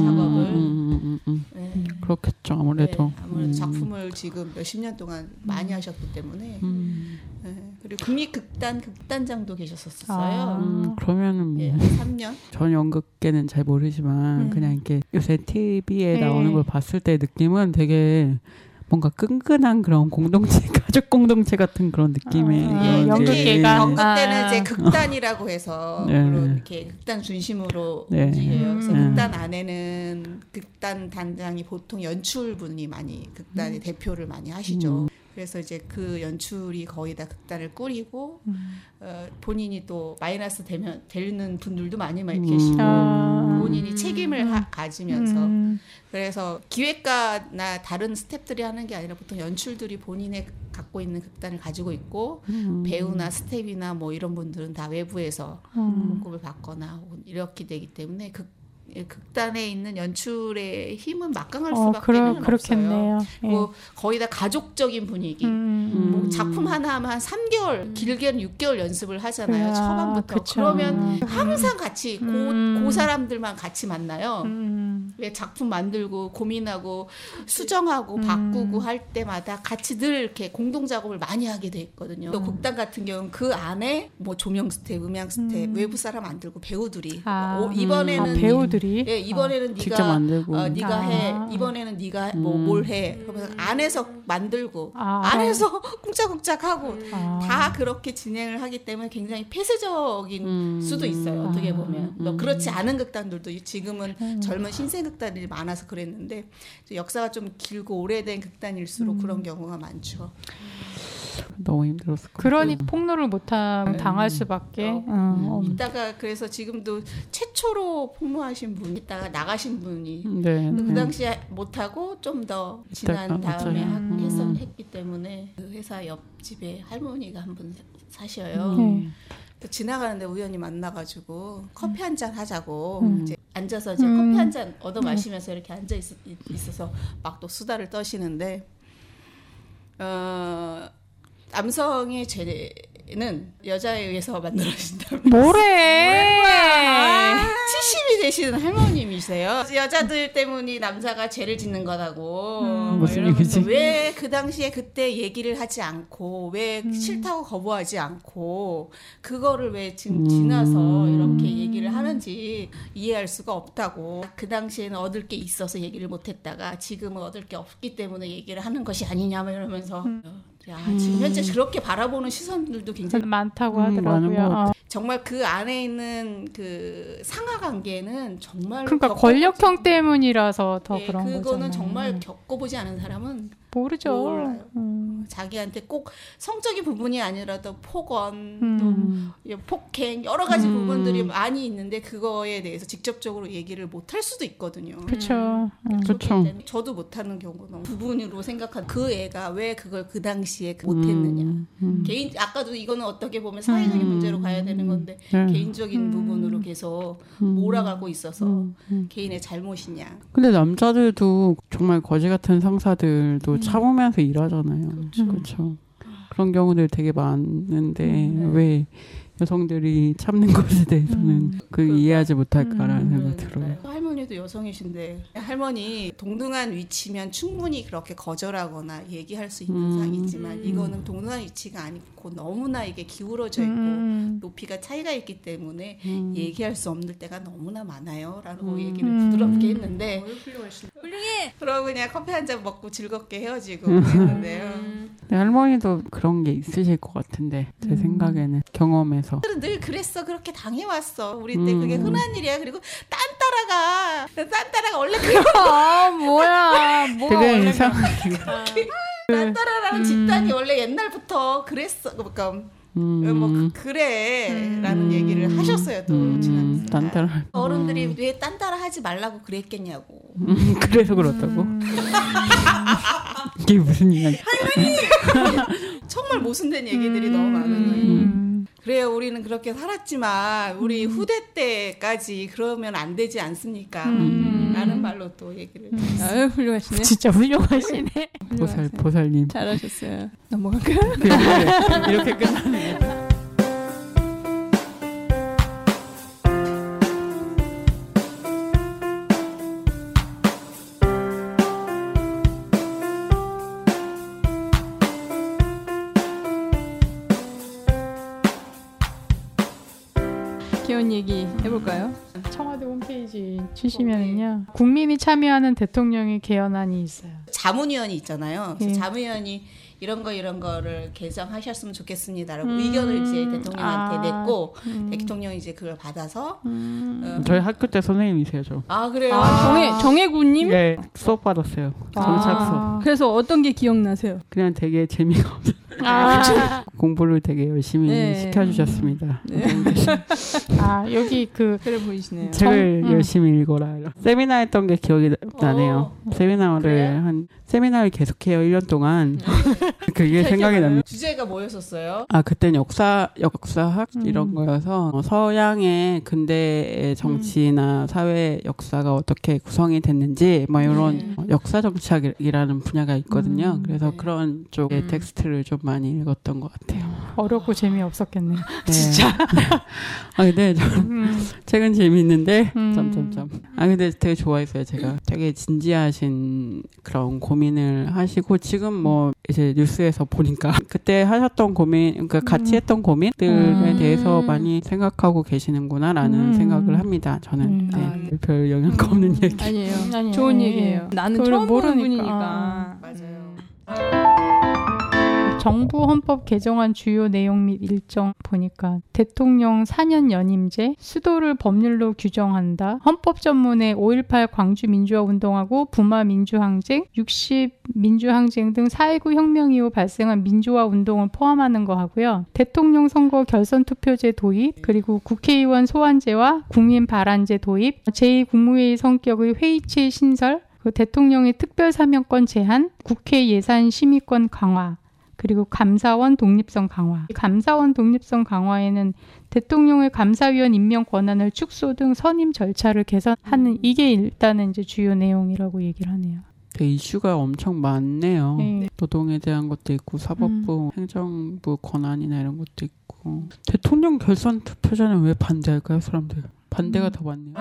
작업을. 그렇겠죠. 아무래도. 아무래도 작품을 지금 몇십 년 동안 많이 하셨기 때문에 그리고 국립극단장도 계셨었어요. 그러면은 뭐 3년? 전 연극계는 잘 모르지만 그냥 이렇게 요새 TV에 나오는 걸 봤을 때 느낌은 되게 뭔가 끈끈한 그런 공동체, 가족 공동체 같은 그런 느낌의 연극계가 연극 때는 이제 극단이라고 해서 물론 이렇게 극단 중심으로 움직여요. 그래서 극단 안에는 극단 단장이 보통 연출분이 많이 극단의 대표를 많이 하시죠. 그래서 이제 그 연출이 거의 다 극단을 꾸리고 본인이 또 마이너스 되는 분들도 많이 계시고 본인이 책임을 가지면서 그래서 기획가나 다른 스태프들이 하는 게 아니라 보통 연출들이 본인의 갖고 있는 극단을 가지고 있고 배우나 스텝이나 뭐 이런 분들은 다 외부에서 공급을 받거나 이렇게 되기 때문에 극단에 있는 연출의 힘은 막강할 수밖에 없어요. 뭐 거의 다 가족적인 분위기. 뭐 작품 하나 하면 한 3개월, 길게는 6개월 연습을 하잖아요. 초반부터. 그러면 항상 같이 그 사람들만 같이 만나요. 왜 작품 만들고 고민하고 수정하고 바꾸고 할 때마다 같이 늘 이렇게 공동 작업을 많이 하게 돼 있거든요. 또 극단 같은 경우는 그 안에 뭐 조명 스텝, 음향 스텝, 외부 사람 안 들고 배우들이 이번에는 배우들이 이번에는 직접 만들고 네가 해. 이번에는 네가 뭘 해. 그러면서 안에서 만들고 안에서 쿵짝쿵짝 하고 다 그렇게 진행을 하기 때문에 굉장히 폐쇄적인 수도 있어요. 어떻게 보면 그렇지 않은 극단들도 지금은 젊은 신생 극단들이 많아서 그랬는데 역사가 좀 길고 오래된 극단일수록 그런 경우가 많죠. 너무 힘들었을 것 같아요. 그러니 폭로를 못하고 당할 수밖에. 이따가 그래서 지금도 최초로 폭로하신 분 있다가 나가신 분이 그 당시에 못하고 좀 더 지난 다음에 했기 때문에 그 회사 옆집에 할머니가 한 분 사셔요. 지나가는데 우연히 만나가지고 커피 한잔 하자고 이제 앉아서 이제 커피 한잔 얻어 마시면서 이렇게 앉아 있어서 막 또 수다를 떠시는데 남성의 죄는 여자에 의해서 만들어진다면서 뭐래? 70이 되시는 할머님이세요. 여자들 때문에 남자가 죄를 짓는 거라고. 무슨 얘기지? 왜 그 당시에 그때 얘기를 하지 않고 왜 싫다고 거부하지 않고 그거를 왜 지금 지나서 이렇게 얘기를 하는지 이해할 수가 없다고. 그 당시에는 얻을 게 있어서 얘기를 못했다가 지금은 얻을 게 없기 때문에 얘기를 하는 것이 아니냐 이러면서 지금 현재 그렇게 바라보는 시선들도 굉장히 많다고 하더라고요. 정말 그 안에 있는 그 상하 관계는 정말 그러니까 권력형 때문이라서 더 그런 거잖아요. 그거는 정말 겪어보지 않은 사람은 모르죠. 몰라요. 자기한테 꼭 성적인 부분이 아니라도 폭언, 또 폭행 여러 가지 부분들이 많이 있는데 그거에 대해서 직접적으로 얘기를 못할 수도 있거든요. 그렇죠. 저도 못하는 경우가 부분으로 생각한 그 애가 왜 그걸 그 당시에 못했느냐. 개인 아까도 이거는 어떻게 보면 사회적인 문제로 가야 되는 건데 개인적인 부분으로 계속 몰아가고 있어서 개인의 잘못이냐. 근데 남자들도 정말 거지 같은 상사들도 참으면서 일하잖아요. 그렇죠. 그런 경우들 되게 많은데 왜 여성들이 참는 것에 대해서는 이해하지 못할까라는 생각이 들어요. 할머니도 여성이신데 할머니 동등한 위치면 충분히 그렇게 거절하거나 얘기할 수 있는 상이지만 이거는 동등한 위치가 아니고 너무나 이게 기울어져 있고 높이가 차이가 있기 때문에 얘기할 수 없는 때가 너무나 많아요 라고 얘기를 부드럽게 했는데 훌륭해! 그러고 그냥 커피 한 잔 먹고 즐겁게 헤어지고 그랬는데요. 할머니도 그런 게 있으실 것 같은데 제 생각에는 경험에서 늘 그랬어. 그렇게 당해왔어. 우리 때 그게 흔한 일이야. 그리고 딴따라가 원래 그래. 뭐야. 되게 이상하게. 딴따라라는 집단이 원래 옛날부터 그랬어. 그러니까 그래 라는 얘기를 하셨어요. 또 지난 딴따라. 어른들이 왜 딴따라 하지 말라고 그랬겠냐고. 그래서 그렇다고? 이게 무슨 이야기? 할머니! 정말 모순된 얘기들이 너무 많은 거예요. 그래요. 우리는 그렇게 살았지만 우리 후대 때까지 그러면 안 되지 않습니까? 라는 말로 또 얘기를 아유 훌륭하시네. 진짜 훌륭하시네. 보살님 잘하셨어요. 넘어갈까요? 이렇게 끝나네. 개헌 얘기 해볼까요? 청와대 홈페이지 치시면요. 국민이 참여하는 대통령의 개헌안이 있어요. 자문위원이 있잖아요. 그래서 자문위원이 이런 거를 개정하셨으면 좋겠습니다라고 의견을 이제 대통령한테 냈고 대통령이 이제 그걸 받아서 저희 학교 때 선생님이세요, 저. 아 그래요? 정혜구님? 네, 수업 받았어요. 정착 수업. 그래서 어떤 게 기억나세요? 그냥 되게 재미가 없어요. 공부를 되게 열심히 시켜주셨습니다. 네. 여기 그래 보이시네요. 책을 열심히 읽어라. 세미나 했던 게 기억이 나네요. 세미나를 계속해요. 1년 동안. 그게 생각이 납니다. 주제가 뭐였었어요? 그때는 역사학 이런 거여서 서양의 근대의 정치나 사회 역사가 어떻게 구성이 됐는지 이런 역사 정치학이라는 분야가 있거든요. 그래서 그런 쪽의 텍스트를 좀 많이 읽었던 것 같아요. 어렵고 재미없었겠네요. 네. 진짜. 근데 책은 재미있는데 근데 되게 좋아했어요. 제가 되게 진지하신 그런 고민을 하시고 지금 이제 뉴스에서 보니까 그때 하셨던 고민, 그러니까 같이 했던 고민들에 대해서 많이 생각하고 계시는구나라는 생각을 합니다. 저는 별 영향가 없는 얘기. 아니에요. 좋은 얘기예요. 나는 처음 보는 분이니까. 맞아요. 정부 헌법 개정안 주요 내용 및 일정 보니까 대통령 4년 연임제, 수도를 법률로 규정한다. 헌법 전문에 5.18 광주 민주화 운동하고 부마 민주항쟁, 60 민주항쟁 등 4.19 혁명 이후 발생한 민주화 운동을 포함하는 거 하고요. 대통령 선거 결선 투표제 도입, 그리고 국회의원 소환제와 국민 발안제 도입, 제2국무회의 성격의 회의체 신설, 대통령의 특별사면권 제한, 국회 예산 심의권 강화, 그리고 감사원 독립성 강화. 감사원 독립성 강화에는 대통령의 감사위원 임명 권한을 축소 등 선임 절차를 개선하는 이게 일단은 이제 주요 내용이라고 얘기를 하네요. 이슈가 엄청 많네요. 네. 노동에 대한 것도 있고 사법부, 행정부 권한이나 이런 것도 있고. 대통령 결선 투표제는 왜 반대할까요, 사람들? 반대가 더 많네요.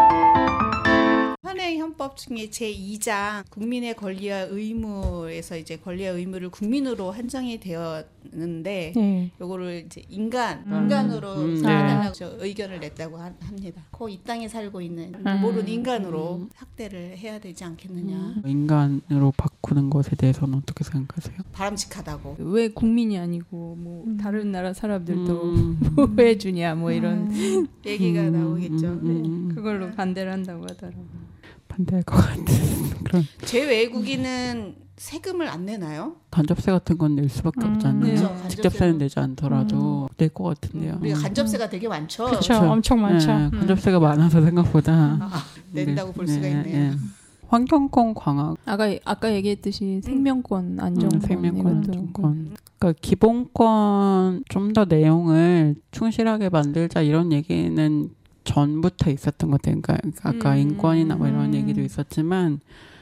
현행 헌법 중에 제2장 국민의 권리와 의무에서 이제 권리와 의무를 국민으로 한정이 되었는데 요거를 이제 인간으로 살아달라고 의견을 냈다고 합니다. 이 땅에 살고 있는 모든 인간으로 확대를 해야 되지 않겠느냐. 인간으로 바꾸는 것에 대해서는 어떻게 생각하세요? 바람직하다고. 왜 국민이 아니고 뭐 다른 나라 사람들도 보호해주냐 뭐 이런 얘기가 나오겠죠. 그걸로 반대를 한다고 하더라고요. 반대할 것 같은 그런. 재외국인은 세금을 안 내나요? 간접세 같은 건 낼 수밖에 없잖아요. 그렇죠. 직접세는 내지 않더라도 낼 것 같은데요. 우리가 간접세가 되게 많죠. 그렇죠. 엄청 많죠. 네, 간접세가 많아서 생각보다 낸다고 볼 수가 있네요. 환경권 강화. 아까 얘기했듯이 생명권 안정권. 생명권 안정권. 그러니까 기본권 좀 더 내용을 충실하게 만들자 이런 얘기는 전부터 있었던 것 같아요. 그러니까 아까 인권이나 뭐 이런 얘기도 있었지만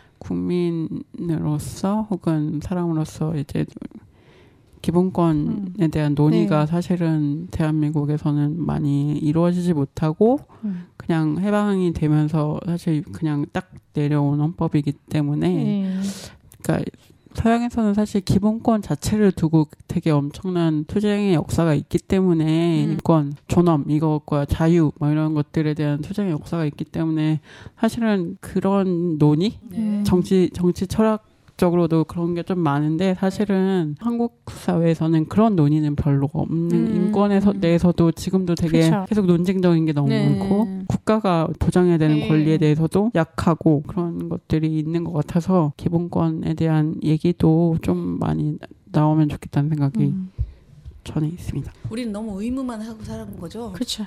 국민으로서 혹은 사람으로서 이제 기본권에 대한 논의가 사실은 대한민국에서는 많이 이루어지지 못하고 그냥 해방이 되면서 사실 그냥 딱 내려온 헌법이기 때문에 그러니까 서양에서는 사실 기본권 자체를 두고 되게 엄청난 투쟁의 역사가 있기 때문에 인권, 존엄, 이것과 자유 뭐 이런 것들에 대한 투쟁의 역사가 있기 때문에 사실은 그런 논의, 정치 철학적으로도 그런 게 좀 많은데 사실은 한국 사회에서는 그런 논의는 별로 없는 인권에 대해서도 지금도 되게 계속 논쟁적인 게 너무 많고 국가가 보장해야 되는 권리에 대해서도 약하고 그런 것들이 있는 것 같아서 기본권에 대한 얘기도 좀 많이 나오면 좋겠다는 생각이 저는 있습니다. 우리는 너무 의무만 하고 살아온 거죠? 그렇죠.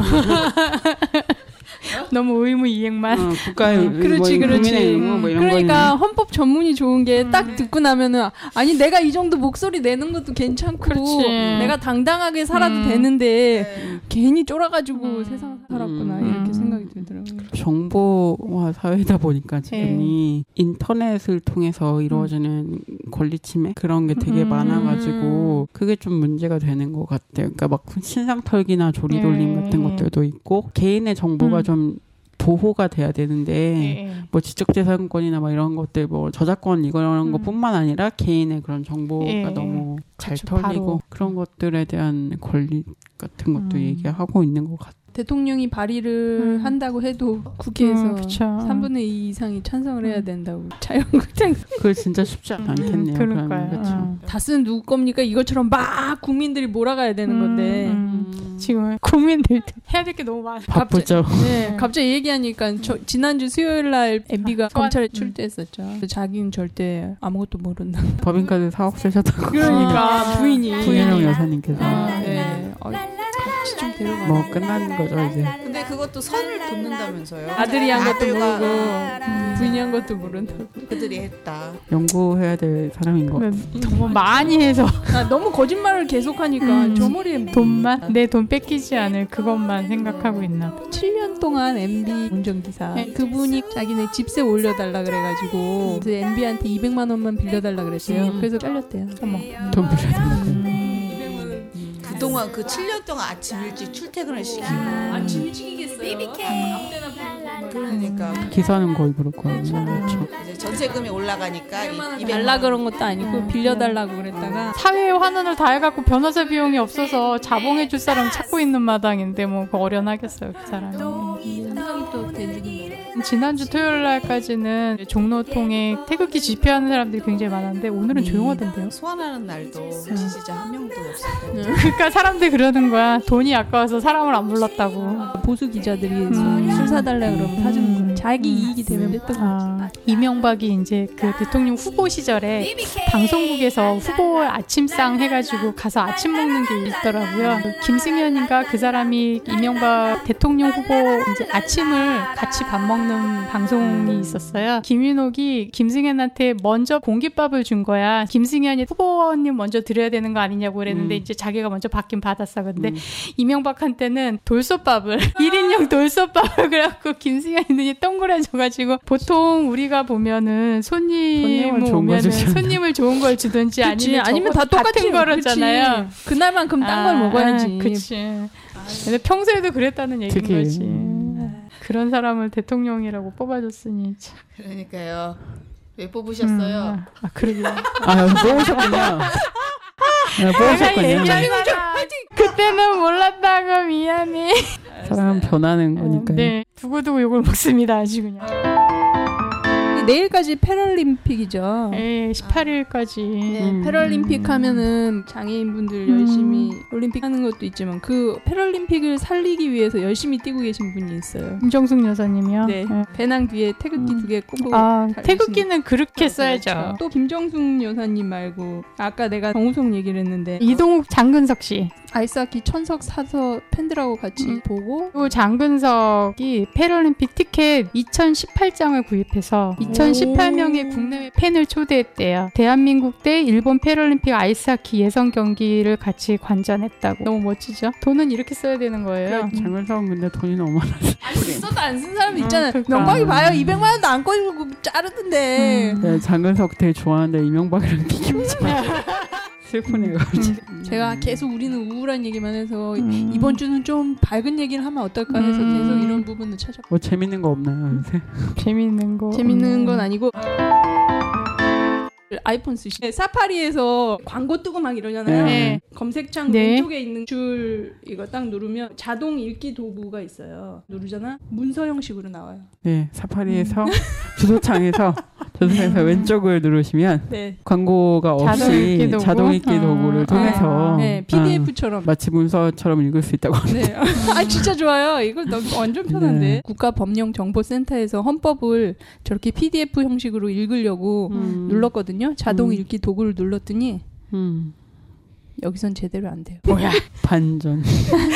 너무 의무 이행만. 국가의 그렇지. 뭐 이런 그러니까 거는. 헌법 전문이 좋은 게 딱 듣고 나면은 아니 내가 이 정도 목소리 내는 것도 괜찮고 그렇지. 내가 당당하게 살아도 되는데 괜히 쫄아가지고 세상 살았구나 이렇게 생각이 들더라고요. 정보화 사회다 보니까 지금이 인터넷을 통해서 이루어지는 권리 침해 그런 게 되게 많아가지고 그게 좀 문제가 되는 것 같아요. 그러니까 막 신상털기나 조리돌림 같은 것들도 있고 개인의 정보가 좀 보호가 돼야 되는데 뭐 지적재산권이나 뭐 이런 것들 뭐 저작권 이런 것뿐만 아니라 개인의 그런 정보가 너무 잘 털리고 그런 것들에 대한 권리 같은 것도 얘기하고 있는 것 같아요. 대통령이 발의를 한다고 해도 국회에서 3분의 2 이상이 찬성을 해야 된다고. 자유한국당. 그거 진짜 쉽지 않겠네요. 그러니까요. 다스는 누구 겁니까? 이것처럼 막 국민들이 몰아가야 되는 건데. 지금 국민들 해야 될 게 너무 많아. 바쁘죠. 갑자기 얘기하니까 지난주 수요일 날 MB가 검찰에 출두했었죠. 자기는 절대 아무것도 모른다. 법인카드 4억 쓰셨다고. 그러니까 부인영 여사님께서. 같이 좀 데려가. 뭐 끝나는 거죠 이제. 근데 그것도 선을 돋는다면서요. 아들이 한 것도 모르고 부인이 한 것도 모른다고. 그들이 했다. 연구해야 될 사람인 것 같아요. 너무 많이 해서 너무 거짓말을 계속하니까 저 머리에 돈만 내 돈 뺏기지 않을 그것만 생각하고 있나. 7년 동안 MB 운전기사 그분이 자기네 집세 올려달라 그래가지고 MB한테 200만 원만 빌려달라 그랬어요. 그래서 잘렸대요. 돈 빌려달라고. 그동안 그 7년 동안 아침 일찍 출퇴근을 시키고 아침 일찍이겠어요. 그러니까 기사는 거의 그럴 거예요. 그렇죠. 이제 전세금이 올라가니까 달라 그런 것도 아니고 빌려달라고 그랬다가 사회의 환원을 다 해갖고 변호사 비용이 없어서 자봉해줄 사람 찾고 있는 마당인데 뭐 어련하겠어요 그 사람이. 생각이 또 되지는 지난주 토요일 날까지는 종로통에 태극기 집회하는 사람들이 굉장히 많았는데 오늘은 조용하던데요. 소환하는 날도 지지자 한 명도 없었고. 그러니까 사람들이 그러는 거야. 돈이 아까워서 사람을 안 불렀다고. 보수 기자들이 술 사달라 그러면 사주는 거야. 자기 이익이 되면 됐던 거지. 이명박이 이제 그 대통령 후보 시절에 방송국에서 후보 아침상 해가지고 가서 아침 먹는 게 있더라고요. 김승현인가 그 사람이 이명박 대통령 후보 이제 아침을 같이 밥 먹는 방송이 있었어요. 김윤옥이 김승현한테 먼저 공깃밥을 준 거야. 김승현이 후보님 먼저 드려야 되는 거 아니냐고 그랬는데 이제 자기가 먼저 받긴 받았어. 근데 이명박한테는 돌솥밥을 1인용 돌솥밥을 그래갖고 김승현이 눈이 동그래져가지고 보통 우리가 보면은 손님을 오면은 손님을 좋은 걸 주든지 아니면 다 똑같은 거잖아요. 그날만큼 딴 걸 먹어야지. 그치. 근데 평소에도 그랬다는 얘기인 거지. 그런 사람을 대통령이라고 뽑아줬으니 참. 그러니까요. 왜 뽑으셨어요? 그러게요. 뽑으셨군요. 뽑으셨군요. 그때는 몰랐다고 미안해. 사람 변하는 거니까요. 네, 두고두고 욕을 먹습니다. 아주 그냥. 내일까지 패럴림픽이죠. 네, 18일까지. 네, 패럴림픽 하면은 장애인분들 열심히 올림픽 하는 것도 있지만 그 패럴림픽을 살리기 위해서 열심히 뛰고 계신 분이 있어요. 김정숙 여사님이요? 네. 배낭 뒤에 태극기 2개 꽂고. 태극기는 그렇게 써야죠. 그렇죠. 또 김정숙 여사님 말고 아까 내가 정우성 얘기를 했는데 이동욱 장근석 씨. 아이스하키 천석 사서 팬들하고 같이 보고 또 장근석이 패럴림픽 티켓 2018장을 구입해서 2018명의 국내외 팬을 초대했대요. 대한민국 대 일본 패럴림픽 아이스하키 예선 경기를 같이 관전했다고. 너무 멋지죠? 돈은 이렇게 써야 되는 거예요. 장근석은 근데 돈이 너무 많아서 안 써도 안 쓴 사람 있잖아요. 명박이 봐요. 200만 원도 안 꺼지고 자르던데. 네, 장근석 되게 좋아하는데 이명박이랑 비교하지 슬프네요. 제가 계속 우리는 우울한 얘기만 해서 이번 주는 좀 밝은 얘기를 하면 어떨까 해서 계속 이런 부분을 찾아봤어요. 뭐 재밌는 거 없나요 요새? 재밌는 건 아니고 아이폰 쓰시 사파리에서 광고 뜨고 막 이러잖아요. 네. 검색창 왼쪽에 있는 줄 이거 딱 누르면 자동 읽기 도구가 있어요. 누르잖아. 문서 형식으로 나와요. 네, 사파리에서 주소창에서 왼쪽을 누르시면 광고가 없이 자동 읽기 도구를 통해서 PDF처럼 마치 문서처럼 읽을 수 있다고 합니다. 네. 진짜 좋아요. 이거 완전 편한데. 네. 국가법령정보센터에서 헌법을 저렇게 PDF 형식으로 읽으려고 눌렀거든요. 자동 읽기 도구를 눌렀더니 여기선 제대로 안 돼요. 뭐야? 반전.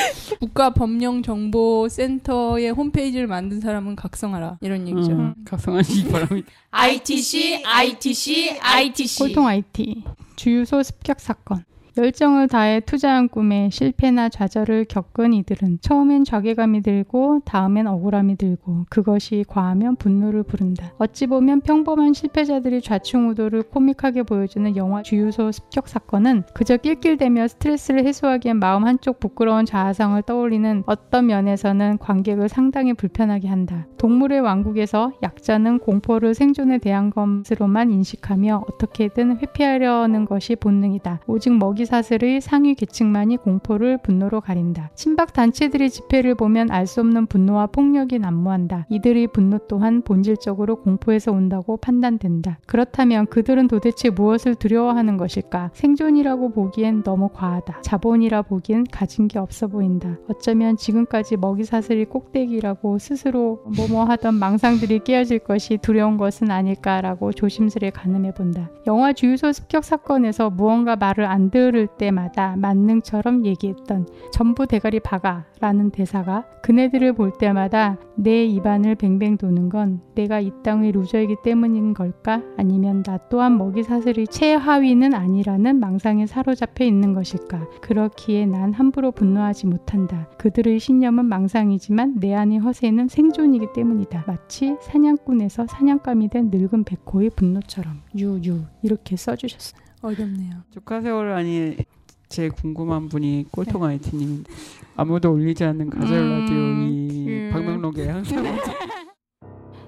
국가법령정보센터의 홈페이지를 만든 사람은 각성하라. 이런 얘기죠. 각성하시기 바랍니다. ITC. 꼴통 IT. 주유소 습격 사건. 열정을 다해 투자한 꿈에 실패나 좌절을 겪은 이들은 처음엔 자괴감이 들고 다음엔 억울함이 들고 그것이 과하면 분노를 부른다. 어찌 보면 평범한 실패자들이 좌충우돌을 코믹하게 보여주는 영화 주유소 습격 사건은 그저 낄낄대며 스트레스를 해소하기엔 마음 한쪽 부끄러운 자아상을 떠올리는 어떤 면에서는 관객을 상당히 불편하게 한다. 동물의 왕국에서 약자는 공포를 생존에 대한 것으로만 인식하며 어떻게든 회피하려는 것이 본능이다. 오직 먹이 사슬의 상위 계층만이 공포를 분노로 가린다. 친박 단체들의 집회를 보면 알 수 없는 분노와 폭력이 난무한다. 이들의 분노 또한 본질적으로 공포에서 온다고 판단된다. 그렇다면 그들은 도대체 무엇을 두려워하는 것일까? 생존이라고 보기엔 너무 과하다. 자본이라 보기엔 가진 게 없어 보인다. 어쩌면 지금까지 먹이 사슬이 꼭대기라고 스스로 하던 망상들이 깨어질 것이 두려운 것은 아닐까라고 조심스레 가늠해본다. 영화 주유소 습격 사건에서 무언가 말을 안 들을 때마다 만능처럼 얘기했던 전부 대가리 박아 라는 대사가 그네들을 볼 때마다 내 입안을 뱅뱅 도는 건 내가 이 땅의 루저이기 때문인 걸까? 아니면 나 또한 먹이 사슬이 최하위는 아니라는 망상에 사로잡혀 있는 것일까? 그렇기에 난 함부로 분노하지 못한다. 그들의 신념은 망상이지만 내 안의 허세는 생존이기 때문이다. 마치 사냥꾼에서 사냥감이 된 늙은 백호의 분노처럼 유유 이렇게 써주셨어요. 어렵네요. 조카세월 아니 제 궁금한 분이 꼴통 IT님인데 아무도 올리지 않는 가절 라디오 이 방명록에 항상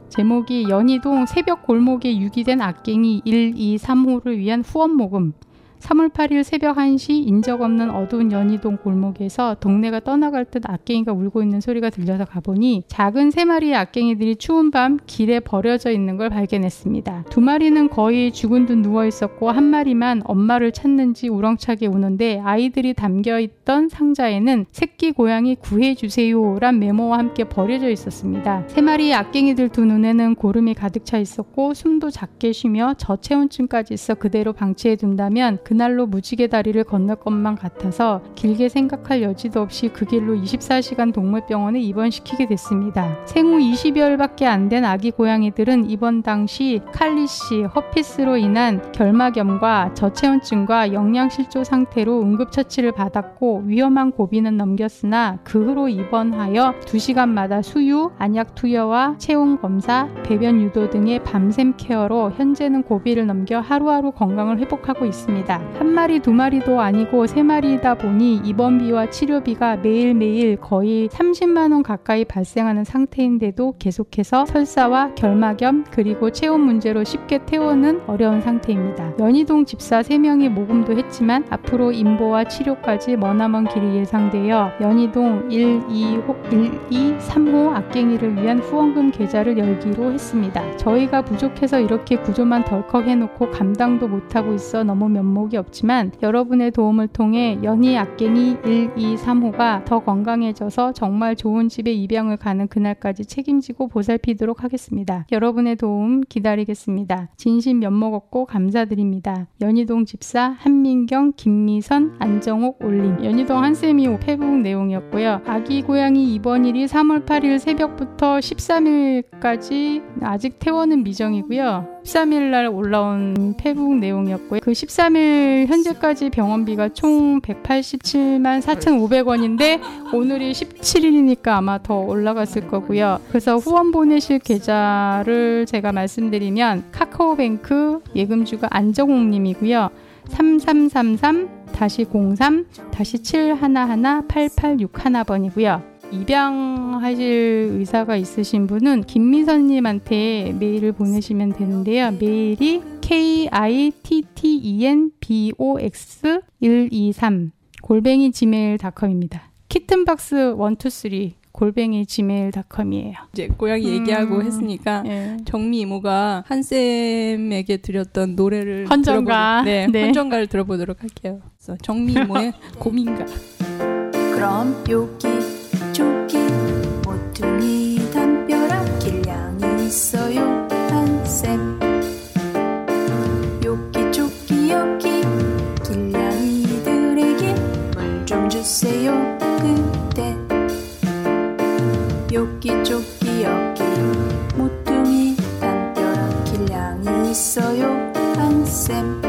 제목이 연희동 새벽 골목에 유기된 악갱이 1, 2, 3호를 위한 후원 모금. 3월 8일 새벽 1시 인적 없는 어두운 연희동 골목에서 동네가 떠나갈 듯 악갱이가 울고 있는 소리가 들려서 가보니 작은 3마리의 악갱이들이 추운 밤 길에 버려져 있는 걸 발견했습니다. 2마리는 거의 죽은 듯 누워있었고 1마리만 엄마를 찾는지 우렁차게 우는데 아이들이 담겨있던 상자에는 새끼 고양이 구해주세요 란 메모와 함께 버려져 있었습니다. 3마리의 악갱이들 두 눈에는 고름이 가득 차 있었고 숨도 작게 쉬며 저체온증까지 있어 그대로 방치해 둔다면 그날로 무지개 다리를 건널 것만 같아서 길게 생각할 여지도 없이 그 길로 24시간 동물병원에 입원시키게 됐습니다. 생후 20여일밖에 안 된 아기 고양이들은 입원 당시 칼리시, 허피스로 인한 결막염과 저체온증과 영양실조 상태로 응급처치를 받았고 위험한 고비는 넘겼으나 그 후로 입원하여 2시간마다 수유, 안약 투여와 체온 검사, 배변 유도 등의 밤샘 케어로 현재는 고비를 넘겨 하루하루 건강을 회복하고 있습니다. 1마리, 2마리도 아니고 3마리이다 보니 입원비와 치료비가 매일매일 거의 30만 원 가까이 발생하는 상태인데도 계속해서 설사와 결막염 그리고 체온 문제로 쉽게 퇴원은 어려운 상태입니다. 연희동 집사 3명이 모금도 했지만 앞으로 인보와 치료까지 머나먼 길이 예상되어 연희동 123호 악갱이를 위한 후원금 계좌를 열기로 했습니다. 저희가 부족해서 이렇게 구조만 덜컥 해놓고 감당도 못하고 있어 너무 면목이 없지만 여러분의 도움을 통해 연희 악갱이 123호가 더 건강해져서 정말 좋은 집에 입양을 가는 그날까지 책임지고 보살피도록 하겠습니다. 여러분의 도움 기다리겠습니다. 진심 면목 없고 감사드립니다. 연희동 집사 한민경, 김미선, 안정옥 올림. 연희동 한쌤이 페북 내용이었고요. 아기 고양이 입원일이 3월 8일 새벽부터 13일까지 아직 퇴원은 미정이고요. 13일 날 올라온 페북 내용이었고요. 그 13일 현재까지 병원비가 총 187만 4,500원인데 오늘이 17일이니까 아마 더 올라갔을 거고요. 그래서 후원 보내실 계좌를 제가 말씀드리면 카카오뱅크 예금주가 안정옥 님이고요. 3333-03-711-8861번이고요. 입양하실 의사가 있으신 분은 김미선님한테 메일을 보내시면 되는데요. 메일이 kittenbox123 gmail.com입니다. kittenbox 123 gmail.com이에요. 이제 고양이 얘기하고 했으니까 정미 이모가 한쌤에게 드렸던 노래를 헌정가 헌정가를 들어보도록 할게요. 그래서 정미 이모의 고민가. 그럼 여기 저기 모퉁이 담벼락 길냥이 있어요 한쌤. 여기 저기 여기 길냥이들에게 물 좀 주세요 그대. 여기 저기 여기 모퉁이 담벼락 길냥이 있어요 한쌤.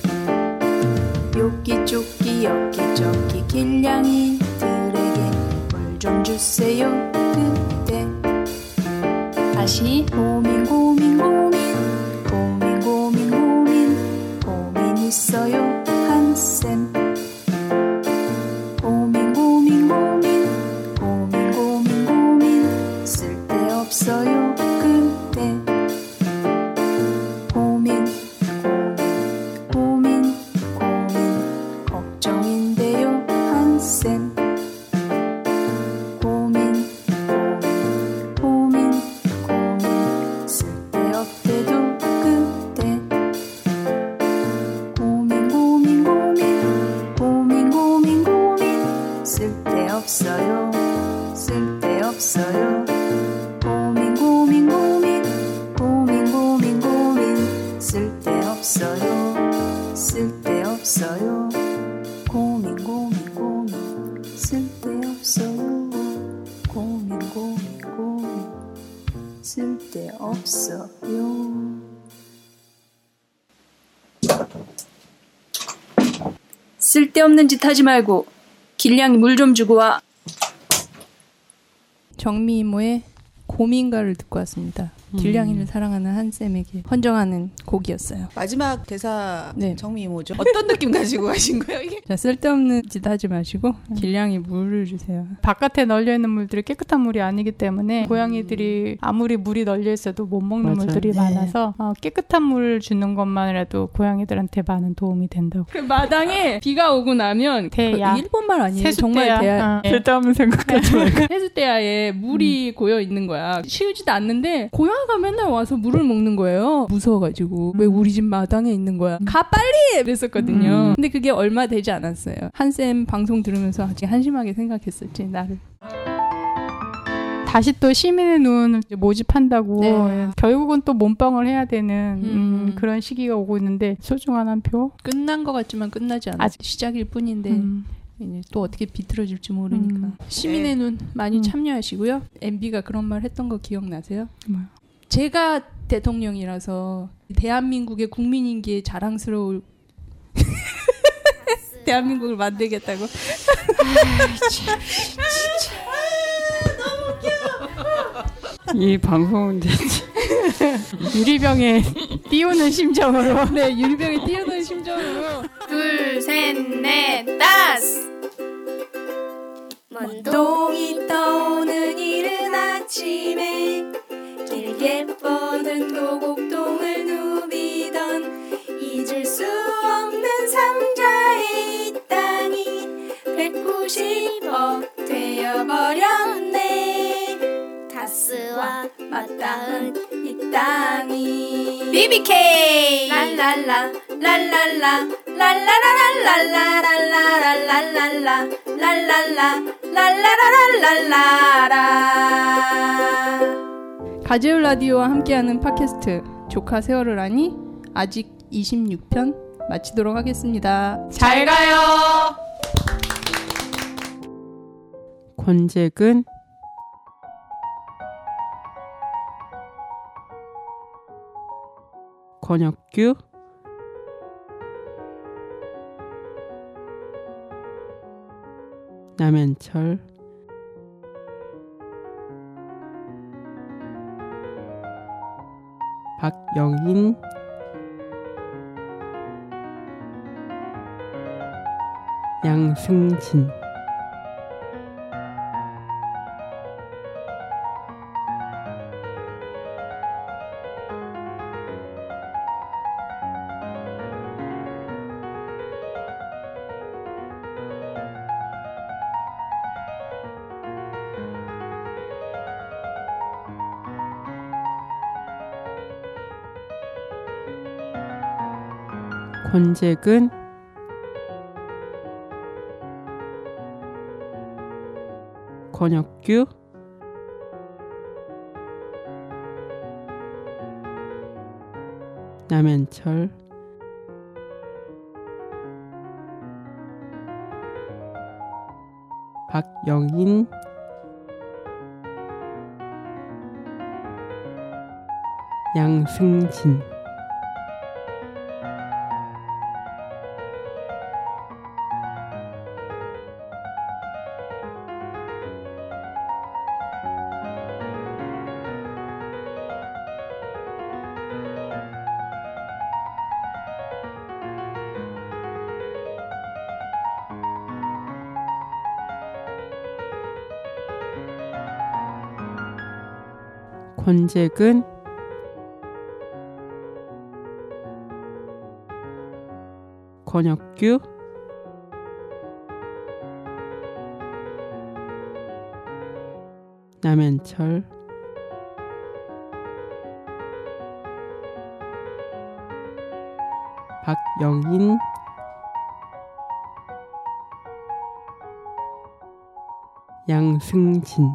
여기 저기 여기 저기 길냥이들에게 물 좀 주세요 그대. 다시 고민 고민 고민 고민 고민 고민 고민 있어요 한쌤. 고민 고민 고민 고민 고민 고민 쓸데없어요 그대. 고민 고민 고민 걱정인데요 한쌤. 고민 고민 고민 쓸데없대도 그대. 고민 고민 고민 고민 고민 고민 쓸데없어요 쓸데없어요. 고민 고민 고민 고민 고민 고민 쓸데없어요 쓸데없어요. 고민 고민 고민 쓸데없어요. 고민 고민 고민 쓸데없어요. 쓸데없는 짓 하지 말고 길냥이 물 좀 주고 와. 정미 이모의 고민가를 듣고 왔습니다. 길냥이를 사랑하는 한쌤에게 헌정하는 곡이었어요. 마지막 대사 네. 정미 뭐죠? 어떤 느낌 가지고 가신 거예요 이게? 자, 쓸데없는 짓 하지 마시고 길냥이 물을 주세요. 바깥에 널려있는 물들이 깨끗한 물이 아니기 때문에 고양이들이 아무리 물이 널려 있어도 못 먹는 맞아요. 물들이 네. 많아서 깨끗한 물을 주는 것만이라도 고양이들한테 많은 도움이 된다고. 그 마당에 비가 오고 나면 대야. 그 일본말 아니에요? 세숫대야. 정말 대야. 쓸데없는 생각하지 말고. 해수대야에 물이 고여 있는 거야. 치우지도 않는데 고양이가 맨날 와서 물을 먹는 거예요. 무서워가지고 왜 우리 집 마당에 있는 거야? 가 빨리! 그랬었거든요. 근데 그게 얼마 되지 않았어요. 한쌤 방송 들으면서 아직 한심하게 생각했었지 나를. 다시 또 시민의 눈 모집한다고 네. 결국은 또 몸빵을 해야 되는 그런 시기가 오고 있는데 소중한 한 표. 끝난 것 같지만 끝나지 않아. 아직 시작일 뿐인데 이제 또 어떻게 비틀어질지 모르니까. 시민의 눈 많이 참여하시고요. MB가 그런 말 했던 거 기억나세요? 뭐요? 제가 대통령이라서 대한민국의 국민인기에 자랑스러울 대한민국을 만들겠다고. 이 방송은 대체 유리병에 띄우는 심정으로. 네, 유리병에 띄우는 심정으로. 둘, 셋, 넷, 다섯. 먼동이 떠오는 이른 아침에 길게 뻗은 도곡동을 누비던 잊을 수 없는 상자에 이 땅이 190억 되어버렸네. 다스와 맞닿은 이 땅이 BBK 랄랄라 랄랄라 랄라라랄랄라랄라랄랄라 랄랄라 랄라라랄랄라라. 가재울 라디오와 함께하는 팟캐스트 조카 세월을 아니 아직 26편 마치도록 하겠습니다. 잘 가요. 권재근 권혁규 남현철 박영인 양승진 권재근 권혁규 남현철 박영인 양승진 권재근 권혁규 남현철 박영인 양승진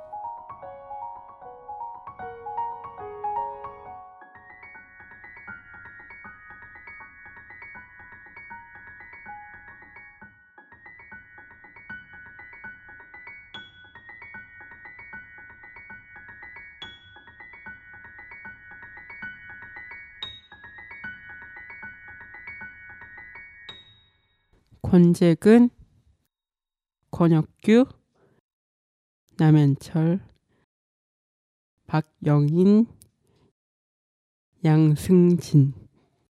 권재근 권혁규 남현철 박영인 양승진